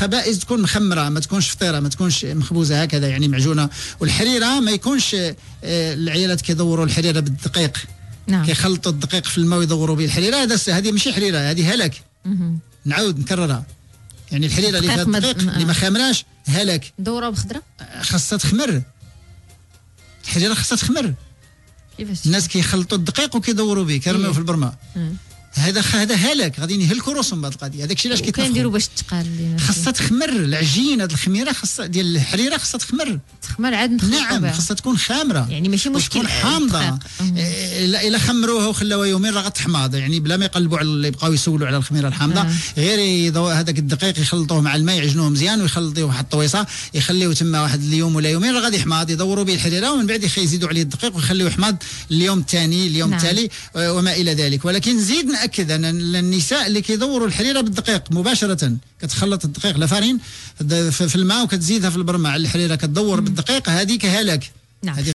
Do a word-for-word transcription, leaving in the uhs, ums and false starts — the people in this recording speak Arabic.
الخبائز تكون مخمره، ما تكونش فطيره، ما تكونش مخبوزه هكذا يعني معجونه. والحريره ما يكونش آه العيالات كيدوروا الحريره بالدقيق، نعم كيخلطوا الدقيق في الماء ويدوروا به الحريره. هذا هذه ماشي حريره، هذه هلك. نعاود نكررها، يعني الحريره اللي فيها الدقيق اللي ما خامراش هلك. دوره بخضره خاصها تخمر، الحريره خاصها تخمر. كيفاش الناس كيخلطوا الدقيق وكيدوروا به كيرميوه في البرمه. هذا هذا هلك، غادي يهلكوا راسهم بهذه القضيه. هذاك الشيء علاش كيتنفخوا. كنديروا باش تقال خاصها تخمر العجين. هذه الخميره خاصها ديال الحريره خاصها تخمر تخمر عاد نخلطوا نعم بها. خاصها تكون خامره، يعني ماشي مشكل تكون حامضه. الا الا خمروها وخلاوها يومين راه غتحماض، يعني بلا ما يقلبوا على يبقاو يسولوا على الخميره الحامضه. آه. غير هذاك الدقيق يخلطوه مع الماء، يعجنوه مزيان ويخلطوه واحد الطويصه، يخليوه تما واحد اليوم ولا يومين راه غادي يحماض. يدوروا به الحريره ومن بعد يزيدوا عليه الدقيق ويخليوه يحماض اليوم الثاني اليوم نعم. التالي وما الى ذلك. ولكن نزيد ناكد ان النساء اللي كيدوروا الحريره بالدقيق مباشره، كتخلط الدقيق لافارين في الماء وكتزيدها في البرمه على الحريره، كتدور بالدقيق، هذيك هلك. نعم.